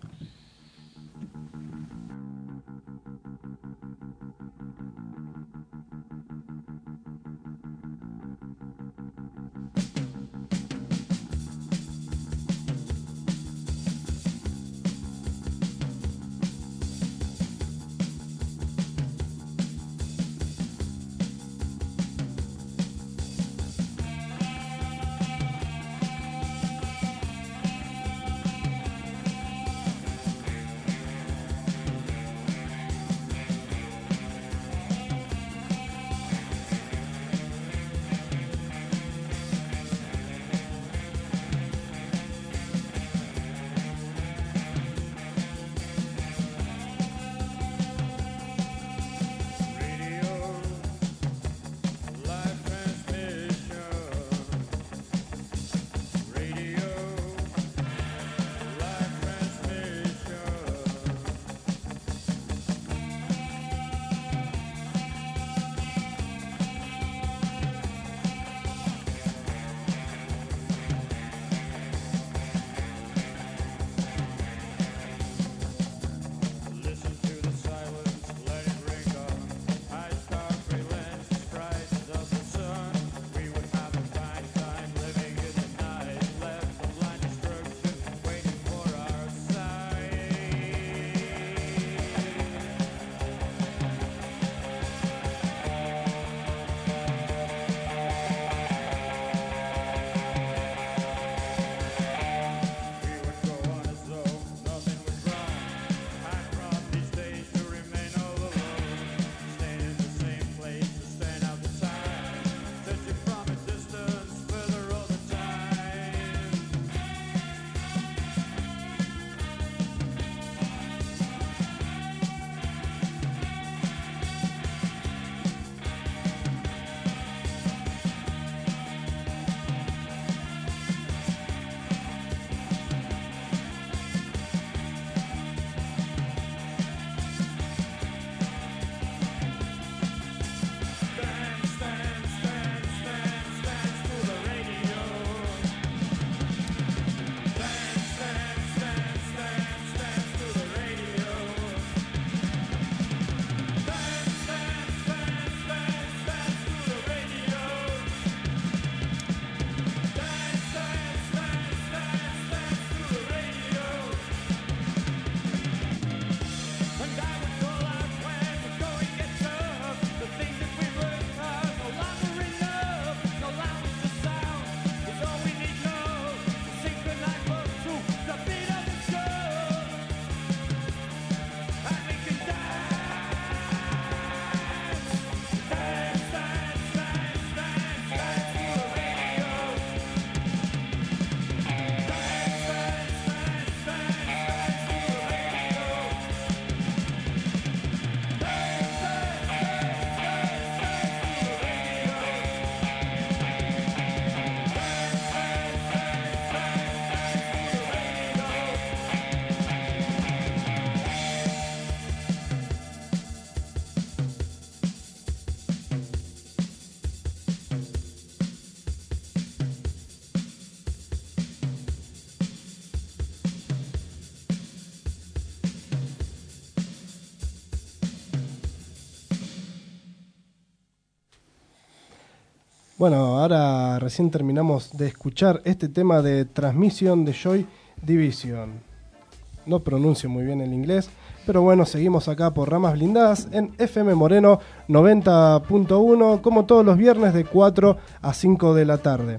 Bueno, ahora recién terminamos de escuchar este tema de Transmission de Joy Division. No pronuncio muy bien el inglés, pero bueno, seguimos acá por Ramas Blindadas en F M Moreno noventa punto uno, como todos los viernes de cuatro a cinco de la tarde.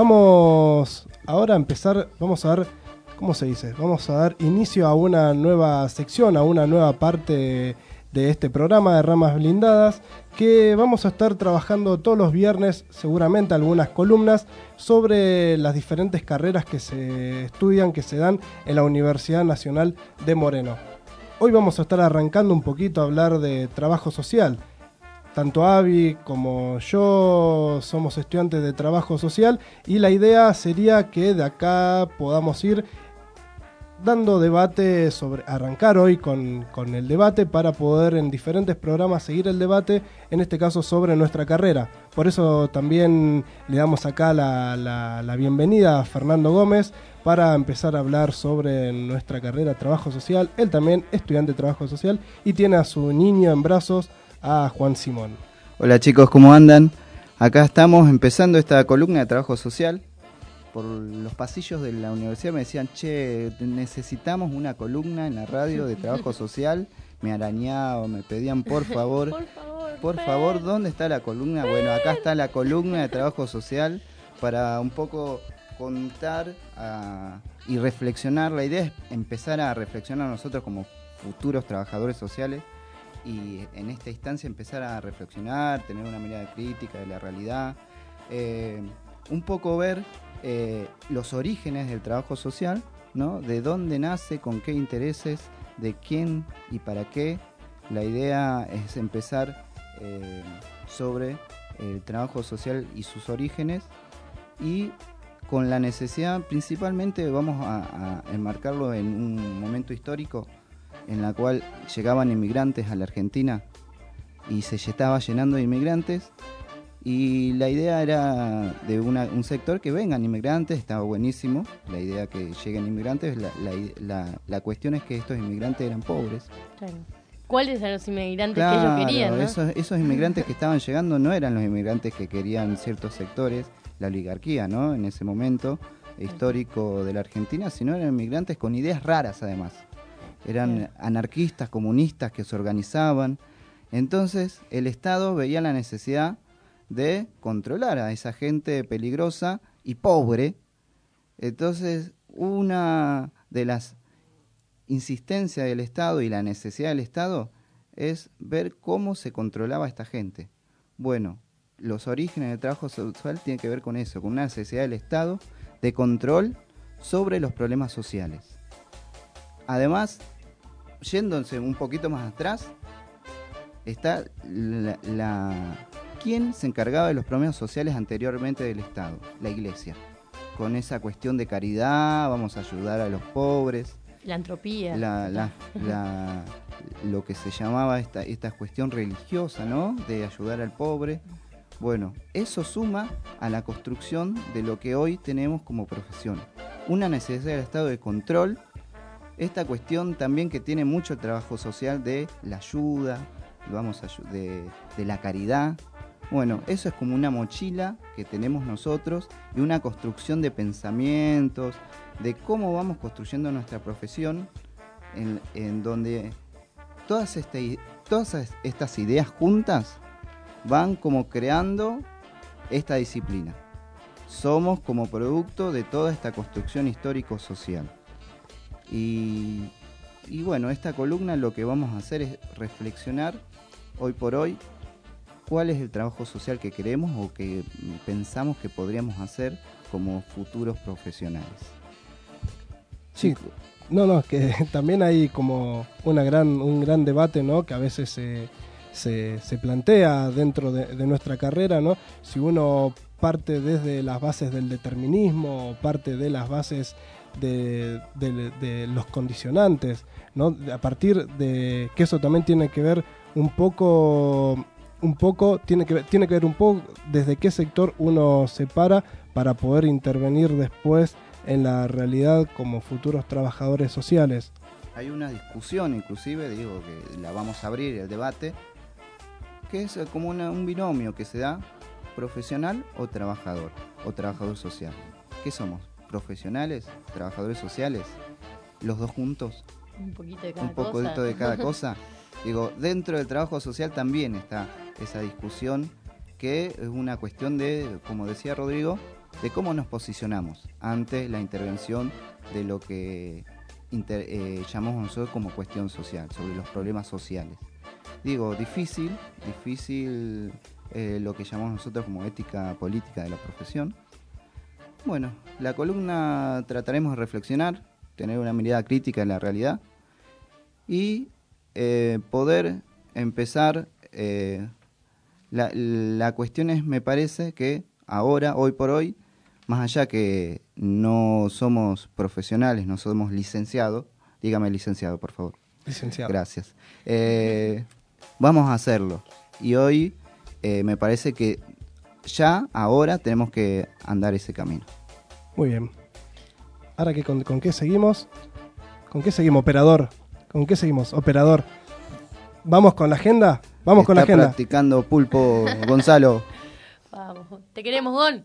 Vamos ahora a empezar, vamos a dar, ¿cómo se dice? Vamos a dar inicio a una nueva sección, a una nueva parte de este programa de Ramas Blindadas, que vamos a estar trabajando todos los viernes, seguramente algunas columnas, sobre las diferentes carreras que se estudian, que se dan en la Universidad Nacional de Moreno. Hoy vamos a estar arrancando un poquito a hablar de trabajo social. Tanto Avi como yo somos estudiantes de trabajo social y la idea sería que de acá podamos ir dando debate sobre, arrancar hoy con, con el debate para poder en diferentes programas seguir el debate, en este caso sobre nuestra carrera. Por eso también le damos acá la, la, la bienvenida a Fernando Gómez para empezar a hablar sobre nuestra carrera trabajo social. Él también estudiante de trabajo social y tiene a su niño en brazos, a Juan Simón. Hola chicos, ¿cómo andan? Acá estamos empezando esta columna de trabajo social. Por los pasillos de la universidad me decían, che, necesitamos una columna en la radio de trabajo social. Me arañaban, me pedían, por favor, por favor, por favor, ¿dónde está la columna? Bueno, acá está la columna de trabajo social para un poco contar uh, y reflexionar. La idea es empezar a reflexionar nosotros como futuros trabajadores sociales y en esta instancia empezar a reflexionar, tener una mirada crítica de la realidad, eh, un poco ver Eh, los orígenes del trabajo social, ¿no? De dónde nace, con qué intereses, de quién y para qué. La idea es empezar eh, sobre el trabajo social y sus orígenes y con la necesidad, principalmente vamos a, a enmarcarlo en un momento histórico en la cual llegaban inmigrantes a la Argentina y se estaba llenando de inmigrantes. Y la idea era de una, un sector que vengan inmigrantes, estaba buenísimo, la idea que lleguen inmigrantes, la, la, la, la cuestión es que estos inmigrantes eran pobres. Claro. ¿Cuáles eran los inmigrantes claro, que ellos querían? ¿no? esos, esos inmigrantes que estaban llegando no eran los inmigrantes que querían ciertos sectores, la oligarquía, ¿no? En ese momento histórico de la Argentina, sino eran inmigrantes con ideas raras además. Eran Bien. anarquistas, comunistas que se organizaban. Entonces el Estado veía la necesidad de controlar a esa gente peligrosa y pobre. Entonces, una de las insistencias del Estado y la necesidad del Estado es ver cómo se controlaba a esta gente. Bueno, los orígenes del trabajo social tienen que ver con eso, con una necesidad del Estado de control sobre los problemas sociales. Además, yéndose un poquito más atrás, está la... la ¿quién se encargaba de los problemas sociales anteriormente del Estado? La Iglesia. Con esa cuestión de caridad, vamos a ayudar a los pobres. La entropía. La, la, la, lo que se llamaba esta, esta cuestión religiosa, ¿no? De ayudar al pobre. Bueno, eso suma a la construcción de lo que hoy tenemos como profesión. Una necesidad del Estado de control. Esta cuestión también que tiene mucho el trabajo social de la ayuda, vamos a, de, de la caridad. Bueno, eso es como una mochila que tenemos nosotros y una construcción de pensamientos, de cómo vamos construyendo nuestra profesión, en, en donde todas, este, todas estas ideas juntas van como creando esta disciplina. Somos como producto de toda esta construcción histórico-social. Y, y bueno, esta columna lo que vamos a hacer es reflexionar hoy por hoy cuál es el trabajo social que queremos o que pensamos que podríamos hacer como futuros profesionales. Sí, no, no, que también hay como una gran, un gran debate, ¿no? Que a veces se, se, se plantea dentro de, de nuestra carrera, ¿no? Si uno parte desde las bases del determinismo o parte de las bases de, de, de los condicionantes, ¿no? A partir de que eso también tiene que ver un poco... un poco, tiene que, tiene que ver un poco desde qué sector uno se para para poder intervenir después en la realidad como futuros trabajadores sociales. Hay una discusión, inclusive, digo que la vamos a abrir, el debate, que es como una, un binomio que se da, profesional o trabajador o trabajador social. ¿Qué somos? ¿Profesionales? ¿Trabajadores sociales? ¿Los dos juntos? Un poquito de cada Un poquito cosa. de cada cosa. Digo, dentro del trabajo social también está esa discusión que es una cuestión de, como decía Rodrigo, de cómo nos posicionamos ante la intervención de lo que inter, eh, llamamos nosotros como cuestión social, sobre los problemas sociales. Digo, difícil, difícil eh, lo que llamamos nosotros como ética política de la profesión. Bueno, la columna trataremos de reflexionar, tener una mirada crítica en la realidad y eh, poder empezar... Eh, La, la cuestión es, me parece, que ahora, hoy por hoy, más allá que no somos profesionales, no somos licenciados, dígame licenciado, por favor. Licenciado. Gracias. Eh, vamos a hacerlo. Y hoy eh, me parece que ya, ahora, tenemos que andar ese camino. Muy bien. Ahora, que con, ¿con qué seguimos? ¿Con qué seguimos, operador? ¿Con qué seguimos, operador? ¿Vamos con la agenda? Vamos Está con la agenda. practicando pulpo, Gonzalo. Vamos, te queremos, Gon.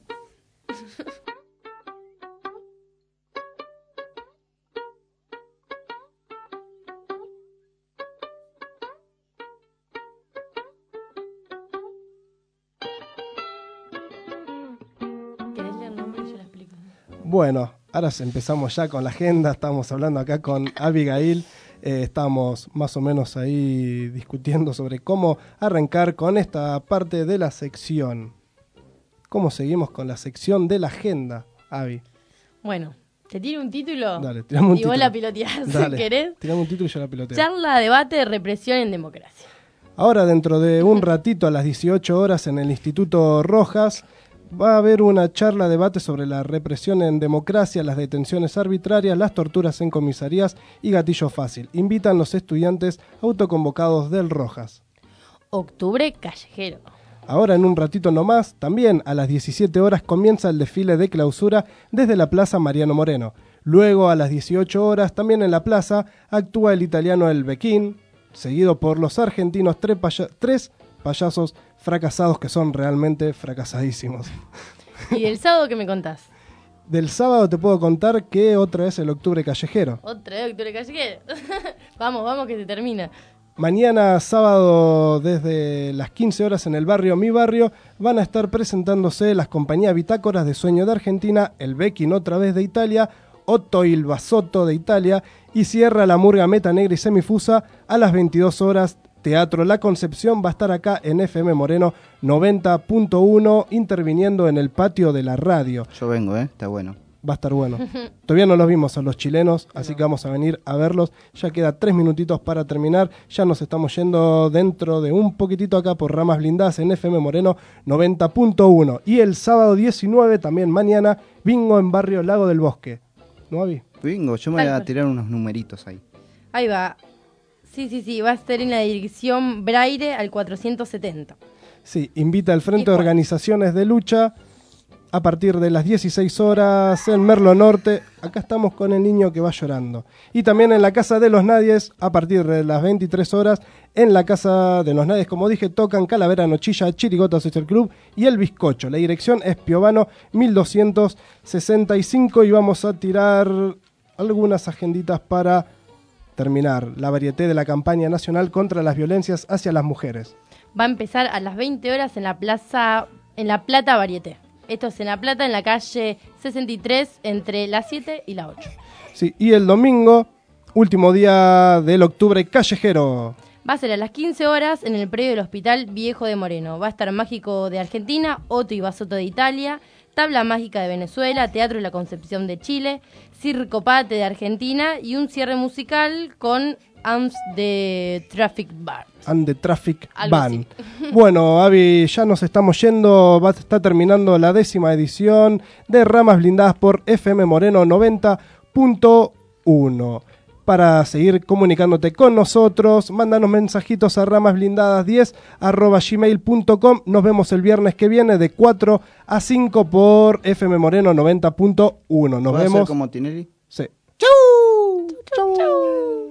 ¿Querés leer el nombre y yo la explico? Bueno, ahora empezamos ya con la agenda. Estamos hablando acá con Abigail. Eh, estamos más o menos ahí discutiendo sobre cómo arrancar con esta parte de la sección. ¿Cómo seguimos con la sección de la agenda, Abby? Bueno, te tiro un título Dale, tirame un y vos título. la piloteás, Dale, si querés. tirame un título y yo la piloteo. Charla, debate, represión en democracia. Ahora, dentro de un ratito, a las dieciocho horas, en el Instituto Rojas, va a haber una charla, debate sobre la represión en democracia, las detenciones arbitrarias, las torturas en comisarías y gatillo fácil. Invitan los estudiantes autoconvocados del Rojas. Octubre callejero. Ahora, en un ratito nomás, también a las diecisiete horas comienza el desfile de clausura desde la Plaza Mariano Moreno. Luego, a las dieciocho horas, también en la plaza, actúa el italiano El Bequín, seguido por los argentinos tres, paya- tres payasos fracasados que son realmente fracasadísimos. ¿Y del sábado qué me contás? Del sábado te puedo contar que otra vez el Octubre Callejero. Otra vez octubre callejero. Vamos, vamos que se termina. Mañana sábado desde las quince horas en el barrio Mi Barrio van a estar presentándose las compañías Bitácoras de Sueño de Argentina, El Bequín otra vez de Italia, Otto il Basotto de Italia y cierra la murga Meta Negra y Semifusa a las veintidós horas. Teatro La Concepción va a estar acá en F M Moreno noventa punto uno interviniendo en el patio de la radio. Yo vengo, ¿eh? Está bueno. Va a estar bueno. Todavía no los vimos a los chilenos, así que vamos a venir a verlos. Ya queda tres minutitos para terminar. Ya nos estamos yendo dentro de un poquitito acá por Ramas Blindadas en F M Moreno noventa punto uno. Y el sábado diecinueve, también mañana, bingo en Barrio Lago del Bosque. ¿No, Avi? Bingo, yo me voy a tirar unos numeritos ahí. Ahí va. Sí, sí, sí, va a estar en la dirección Braire al cuatrocientos setenta. Sí, invita al Frente de Organizaciones de Lucha a partir de las dieciséis horas en Merlo Norte. Acá estamos con el niño que va llorando. Y también en la Casa de los Nadies a partir de las veintitrés horas. En la Casa de los Nadies, como dije, tocan Calavera Nochilla, Chirigota Social Club y El Bizcocho. La dirección es Piovano mil doscientos sesenta y cinco y vamos a tirar algunas agenditas para terminar la varieté de la campaña nacional contra las violencias hacia las mujeres. Va a empezar a las veinte horas en la plaza, en la Plata Varieté. Esto es en La Plata, en la calle sesenta y tres, entre las siete y la ocho. Sí, y el domingo, último día del Octubre Callejero. Va a ser a las quince horas en el predio del Hospital Viejo de Moreno. Va a estar Mágico de Argentina, Otto y Basotto de Italia, Tabla Mágica de Venezuela, Teatro La Concepción de Chile, Circo Pate de Argentina y un cierre musical con Amps de Traffic Bar. And the Traffic Algo Ban. Bueno, Avi, ya nos estamos yendo. Va a estar terminando la décima edición de Ramas Blindadas por F M Moreno noventa punto uno. Para seguir comunicándote con nosotros, mándanos mensajitos a ramasblindadas diez arroba gmail punto com. Nos vemos el viernes que viene de cuatro a cinco por F M Moreno noventa punto uno. Nos ¿Puedo vemos. hacer como Tinelli? Sí. ¡Chau! ¡Chau!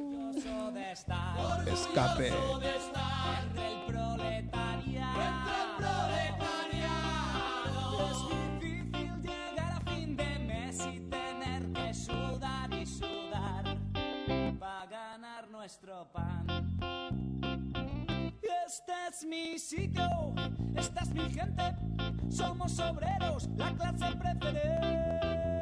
Escape. solo pan. Y este es mi sitio, esta es mi gente, somos obreros, la clase preferente.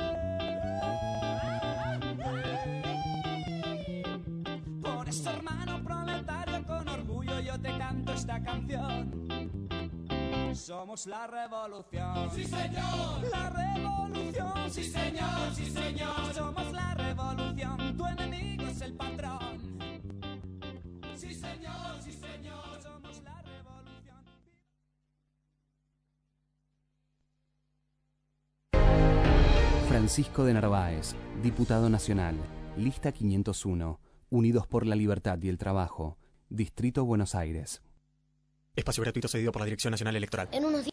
Por eso, hermano proletario, con orgullo yo te canto esta canción. Somos la revolución. ¡Sí, señor! La revolución. ¡Sí, señor! ¡Sí, señor! Somos la revolución. Tu enemigo es el patrón. ¡Sí, señor! ¡Sí, señor! Somos la revolución. Francisco de Narváez, diputado nacional, lista quinientos uno, Unidos por la Libertad y el Trabajo, Distrito Buenos Aires. Espacio gratuito cedido por la Dirección Nacional Electoral. En unos